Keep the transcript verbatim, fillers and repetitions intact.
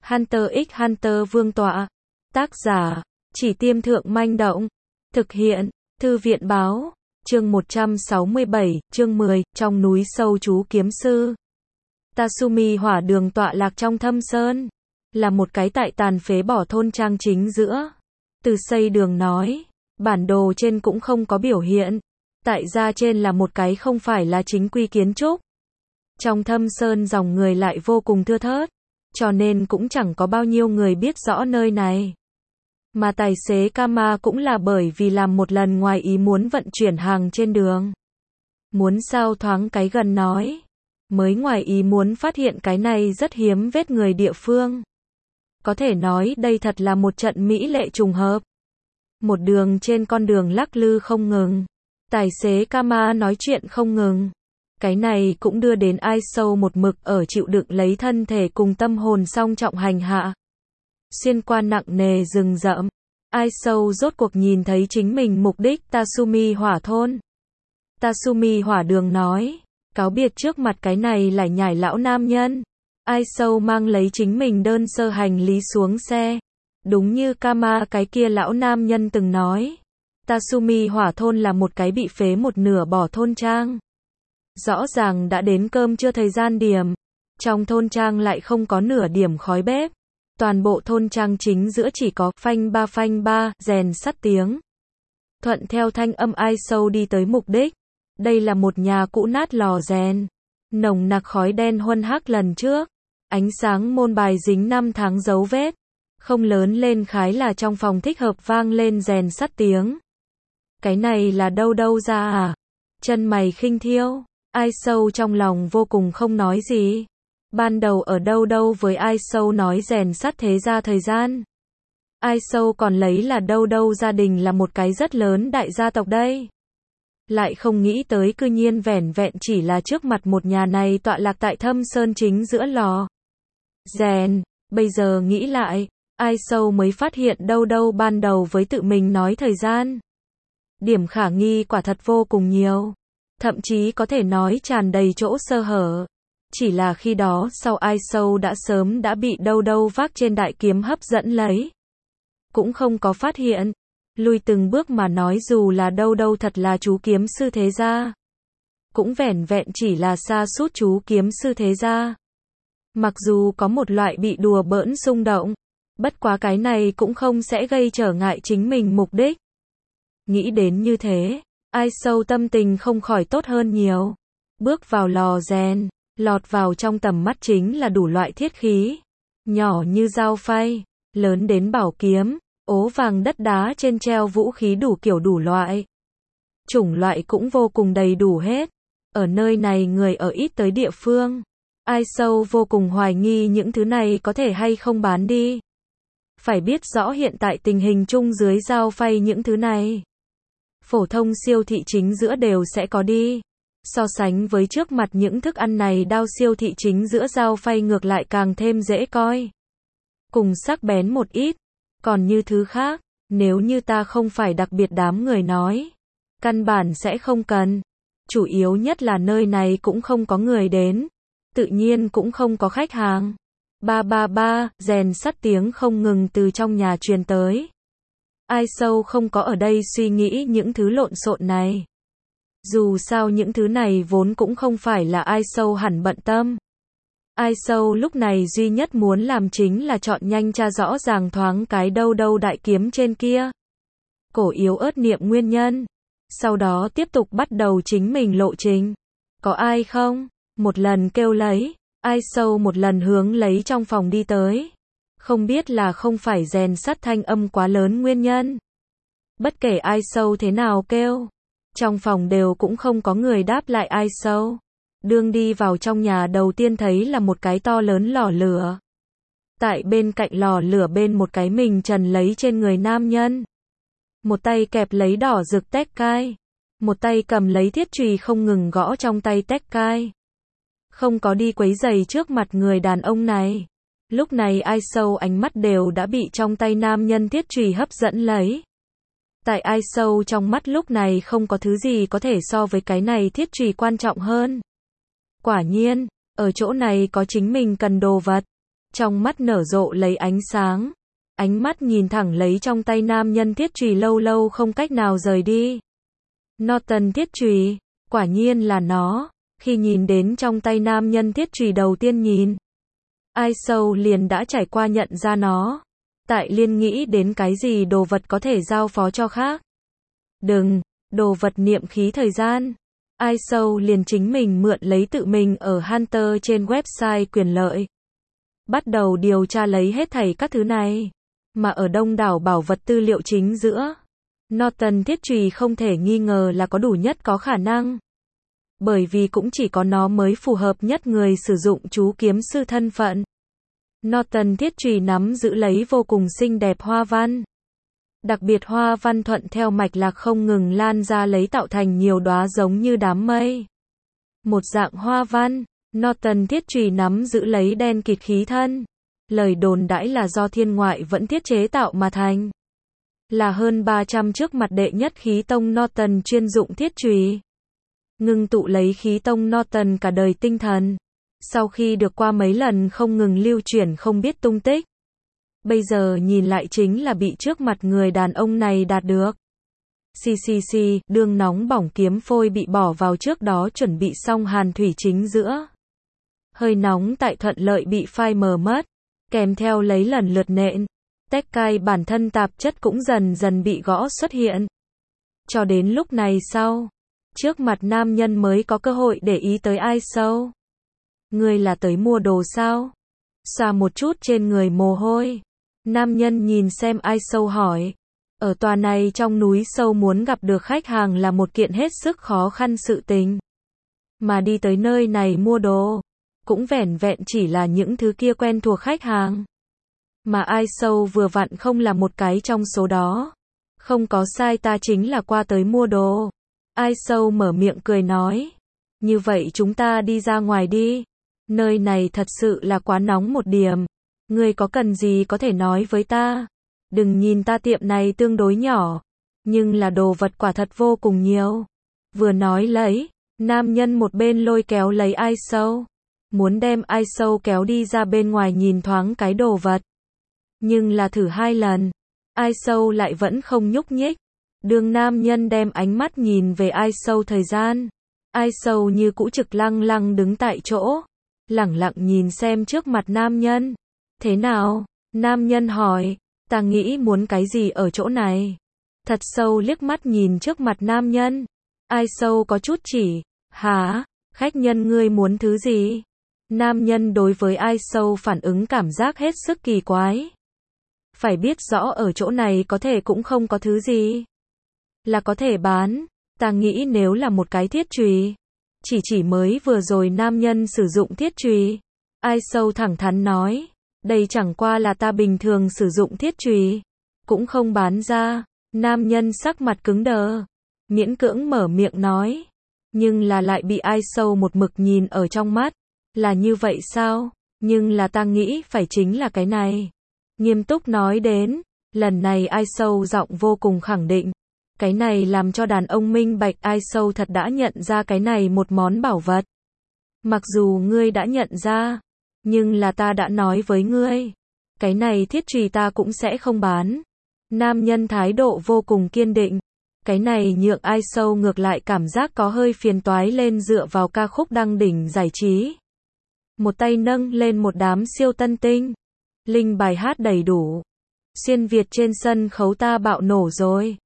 Hunter x Hunter vương tọa. Tác giả, Chỉ Tiêm Thượng Manh Động. Thực hiện, Thư viện báo. Chương một trăm sáu mươi bảy, chương mười, trong núi sâu chú kiếm sư. Tasumi hỏa đường tọa lạc trong thâm sơn. Là một cái tại tàn phế bỏ thôn trang chính giữa. Từ xây đường nói, bản đồ trên cũng không có biểu hiện. Tại ra trên là một cái không phải là chính quy kiến trúc. Trong thâm sơn dòng người lại vô cùng thưa thớt. Cho nên cũng chẳng có bao nhiêu người biết rõ nơi này. Mà tài xế Kama cũng là bởi vì làm một lần ngoài ý muốn vận chuyển hàng trên đường. Muốn sao thoáng cái gần nói. Mới ngoài ý muốn phát hiện cái này rất hiếm vết người địa phương. Có thể nói đây thật là một trận mỹ lệ trùng hợp. Một đường trên con đường lắc lư không ngừng. Tài xế Kama nói chuyện không ngừng. Cái này cũng đưa đến ai sâu một mực ở chịu đựng lấy thân thể cùng tâm hồn song trọng hành hạ. Xuyên qua nặng nề rừng rậm. Ai sâu rốt cuộc nhìn thấy chính mình mục đích Tasumi hỏa thôn. Tasumi hỏa đường nói. Cáo biệt trước mặt cái này lại nhảy lão nam nhân. Ai sâu mang lấy chính mình đơn sơ hành lý xuống xe. Đúng như Kama cái kia lão nam nhân từng nói. Tasumi hỏa thôn là một cái bị phế một nửa bỏ thôn trang. Rõ ràng đã đến cơm trưa thời gian điểm. Trong thôn trang lại không có nửa điểm khói bếp. Toàn bộ thôn trang chính giữa chỉ có phanh ba phanh ba, rèn sắt tiếng. Thuận theo thanh âm ai sâu đi tới mục đích. Đây là một nhà cũ nát lò rèn. Nồng nặc khói đen huân hắc lần trước. Ánh sáng môn bài dính năm tháng dấu vết. Không lớn lên khái là trong phòng thích hợp vang lên rèn sắt tiếng. Cái này là đâu đâu ra à? Chân mày khinh thiêu. Ai sâu trong lòng vô cùng không nói gì. Ban đầu ở đâu đâu với ai sâu nói rèn sắt thế ra thời gian. Ai sâu còn lấy là đâu đâu gia đình là một cái rất lớn đại gia tộc đây. Lại không nghĩ tới cư nhiên vẻn vẹn chỉ là trước mặt một nhà này tọa lạc tại thâm sơn chính giữa lò rèn. Bây giờ nghĩ lại, ai sâu mới phát hiện đâu đâu ban đầu với tự mình nói thời gian. Điểm khả nghi quả thật vô cùng nhiều. Thậm chí có thể nói tràn đầy chỗ sơ hở. Chỉ là khi đó sau ai sâu đã sớm đã bị đâu đâu vác trên đại kiếm hấp dẫn lấy. Cũng không có phát hiện. Lùi từng bước mà nói dù là đâu đâu thật là chú kiếm sư thế gia. Cũng vẻn vẹn chỉ là sa sút chú kiếm sư thế gia. Mặc dù có một loại bị đùa bỡn xung động. Bất quá cái này cũng không sẽ gây trở ngại chính mình mục đích. Nghĩ đến như thế. Ai sâu tâm tình không khỏi tốt hơn nhiều. Bước vào lò rèn. Lọt vào trong tầm mắt chính là đủ loại thiết khí. Nhỏ như dao phay. Lớn đến bảo kiếm. Ố vàng đất đá trên treo vũ khí đủ kiểu đủ loại. Chủng loại cũng vô cùng đầy đủ hết. Ở nơi này người ở ít tới địa phương. Ai sâu vô cùng hoài nghi những thứ này có thể hay không bán đi. Phải biết rõ hiện tại tình hình chung dưới dao phay những thứ này. Phổ thông siêu thị chính giữa đều sẽ có đi. So sánh với trước mặt những thức ăn này đao siêu thị chính giữa dao phay ngược lại càng thêm dễ coi. Cùng sắc bén một ít. Còn như thứ khác, nếu như ta không phải đặc biệt đám người nói. Căn bản sẽ không cần. Chủ yếu nhất là nơi này cũng không có người đến. Tự nhiên cũng không có khách hàng. Ba ba ba, rèn sắt tiếng không ngừng từ trong nhà truyền tới. Ai sâu không có ở đây suy nghĩ những thứ lộn xộn này. Dù sao những thứ này vốn cũng không phải là ai sâu hẳn bận tâm. Ai sâu lúc này duy nhất muốn làm chính là chọn nhanh tra rõ ràng thoáng cái đâu đâu đại kiếm trên kia. Cổ yếu ớt niệm nguyên nhân. Sau đó tiếp tục bắt đầu chính mình lộ trình. Có ai không? Một lần kêu lấy. Ai sâu một lần hướng lấy trong phòng đi tới. Không biết là không phải rèn sắt thanh âm quá lớn nguyên nhân. Bất kể ai sâu thế nào kêu. Trong phòng đều cũng không có người đáp lại ai sâu. Đương đi vào trong nhà đầu tiên thấy là một cái to lớn lò lửa. Tại bên cạnh lò lửa bên một cái mình trần lấy trên người nam nhân. Một tay kẹp lấy đỏ rực tét cai. Một tay cầm lấy thiết chùy không ngừng gõ trong tay tét cai. Không có đi quấy giày trước mặt người đàn ông này. Lúc này ai sâu ánh mắt đều đã bị trong tay nam nhân thiết chùy hấp dẫn lấy. Tại ai sâu trong mắt lúc này không có thứ gì có thể so với cái này thiết chùy quan trọng hơn. Quả nhiên, ở chỗ này có chính mình cần đồ vật. trong mắt nở rộ lấy ánh sáng. Ánh mắt nhìn thẳng lấy trong tay nam nhân thiết chùy lâu lâu không cách nào rời đi. Norton thiết chùy, quả nhiên là nó. Khi nhìn đến trong tay nam nhân thiết chùy đầu tiên nhìn, Ai Sâu liền đã trải qua nhận ra nó. Tại liên nghĩ đến cái gì đồ vật có thể giao phó cho khác. Đừng, đồ vật niệm khí thời gian. Ai Sâu liền chính mình mượn lấy tự mình ở Hunter trên website quyền lợi. Bắt đầu điều tra lấy hết thảy các thứ này. Mà ở đông đảo bảo vật tư liệu chính giữa, Norton thiết chùy không thể nghi ngờ là có đủ nhất có khả năng. Bởi vì cũng chỉ có nó mới phù hợp nhất người sử dụng chú kiếm sư thân phận. Norton thiết chùy nắm giữ lấy vô cùng xinh đẹp hoa văn. Đặc biệt hoa văn thuận theo mạch lạc không ngừng lan ra lấy tạo thành nhiều đóa giống như đám mây. Một dạng hoa văn, Norton thiết chùy nắm giữ lấy đen kịt khí thân. Lời đồn đãi là do thiên ngoại vẫn thiết chế tạo mà thành. Là hơn ba trăm trước mặt đệ nhất khí tông Norton chuyên dụng thiết chùy. Ngưng tụ lấy khí tông Norton cả đời tinh thần. Sau khi được qua mấy lần không ngừng lưu chuyển không biết tung tích. Bây giờ nhìn lại chính là bị trước mặt người đàn ông này đạt được. Xì xì xì, đương nóng bỏng kiếm phôi bị bỏ vào trước đó chuẩn bị xong hàn thủy chính giữa. Hơi nóng tại thuận lợi bị phai mờ mất. Kèm theo lấy lần lượt nện. Tách cai bản thân tạp chất cũng dần dần bị gõ xuất hiện. Cho đến lúc này sau. Trước mặt nam nhân mới có cơ hội để ý tới Ai Sâu. Ngươi là tới mua đồ sao? Xoa một chút trên người mồ hôi. Nam nhân nhìn xem Ai Sâu hỏi. Ở tòa này trong núi sâu muốn gặp được khách hàng là một kiện hết sức khó khăn sự tình. Mà đi tới nơi này mua đồ, cũng vẻn vẹn chỉ là những thứ kia quen thuộc khách hàng. Mà Ai Sâu vừa vặn không là một cái trong số đó. Không có sai, ta chính là qua tới mua đồ. Ai Sâu mở miệng cười nói. Như vậy chúng ta đi ra ngoài đi. Nơi này thật sự là quá nóng một điểm. Ngươi có cần gì có thể nói với ta. Đừng nhìn ta tiệm này tương đối nhỏ. Nhưng là đồ vật quả thật vô cùng nhiều. Vừa nói lấy, nam nhân một bên lôi kéo lấy Ai Sâu. Muốn đem Ai Sâu kéo đi ra bên ngoài nhìn thoáng cái đồ vật. Nhưng là thử hai lần. Ai Sâu lại vẫn không nhúc nhích. Đường nam nhân đem ánh mắt nhìn về Ai Sâu thời gian. Ai Sâu như cũ trực lăng lăng đứng tại chỗ. Lẳng lặng nhìn xem trước mặt nam nhân. Thế nào? Nam nhân hỏi. Ta nghĩ muốn cái gì ở chỗ này? Thật sâu liếc mắt nhìn trước mặt nam nhân. Ai Sâu có chút chỉ. Hả? Khách nhân ngươi muốn thứ gì? Nam nhân đối với Ai Sâu phản ứng cảm giác hết sức kỳ quái. Phải biết rõ ở chỗ này có thể cũng không có thứ gì. Là có thể bán. Ta nghĩ nếu là một cái thiết chùy. Chỉ chỉ mới vừa rồi nam nhân sử dụng thiết chùy. Ai Sâu thẳng thắn nói. Đây chẳng qua là ta bình thường sử dụng thiết chùy. Cũng không bán ra. Nam nhân sắc mặt cứng đờ. Miễn cưỡng mở miệng nói. Nhưng là lại bị Ai Sâu một mực nhìn ở trong mắt. Là như vậy sao? Nhưng là ta nghĩ phải chính là cái này. Nghiêm túc nói đến. Lần này Ai Sâu giọng vô cùng khẳng định. Cái này làm cho đàn ông minh bạch Ai Sâu thật đã nhận ra cái này một món bảo vật. Mặc dù ngươi đã nhận ra. Nhưng là ta đã nói với ngươi. Cái này thiết chùy ta cũng sẽ không bán. Nam nhân thái độ vô cùng kiên định. Cái này nhượng Ai Sâu ngược lại cảm giác có hơi phiền toái lên dựa vào ca khúc đăng đỉnh giải trí. Một tay nâng lên một đám siêu tân tinh. Linh bài hát đầy đủ. Xuyên Việt trên sân khấu ta bạo nổ rồi.